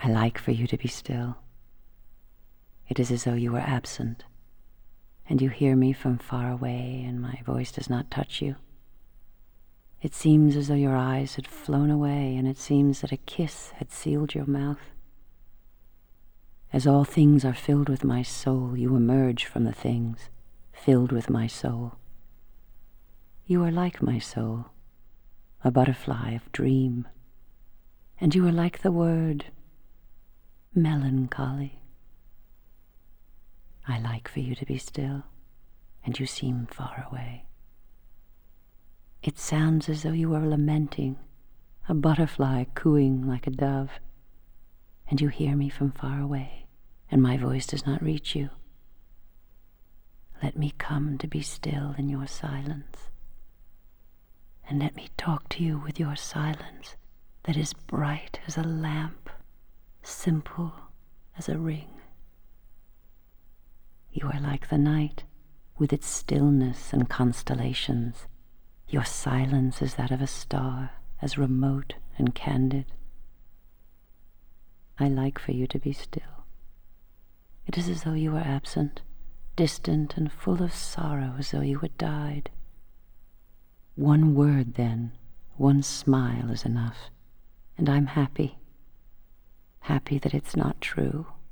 I like for you to be still. It is as though you were absent, and you hear me from far away, and my voice does not touch you. It seems as though your eyes had flown away, and it seems that a kiss had sealed your mouth. As all things are filled with my soul, you emerge from the things filled with my soul. You are like my soul, a butterfly of dream, and you are like the word melancholy. I like for you to be still, and you seem far away. It sounds as though you are lamenting, a butterfly cooing like a dove, and you hear me from far away, and my voice does not reach you. Let me come to be still in your silence, and let me talk to you with your silence that is bright as a lamp, simple as a ring. You are like the night, with its stillness and constellations. Your silence is that of a star, as remote and candid. I like for you to be still. It is as though you were absent, distant and full of sorrow, as though you had died. One word then, one smile is enough, and I'm happy. Happy that it's not true,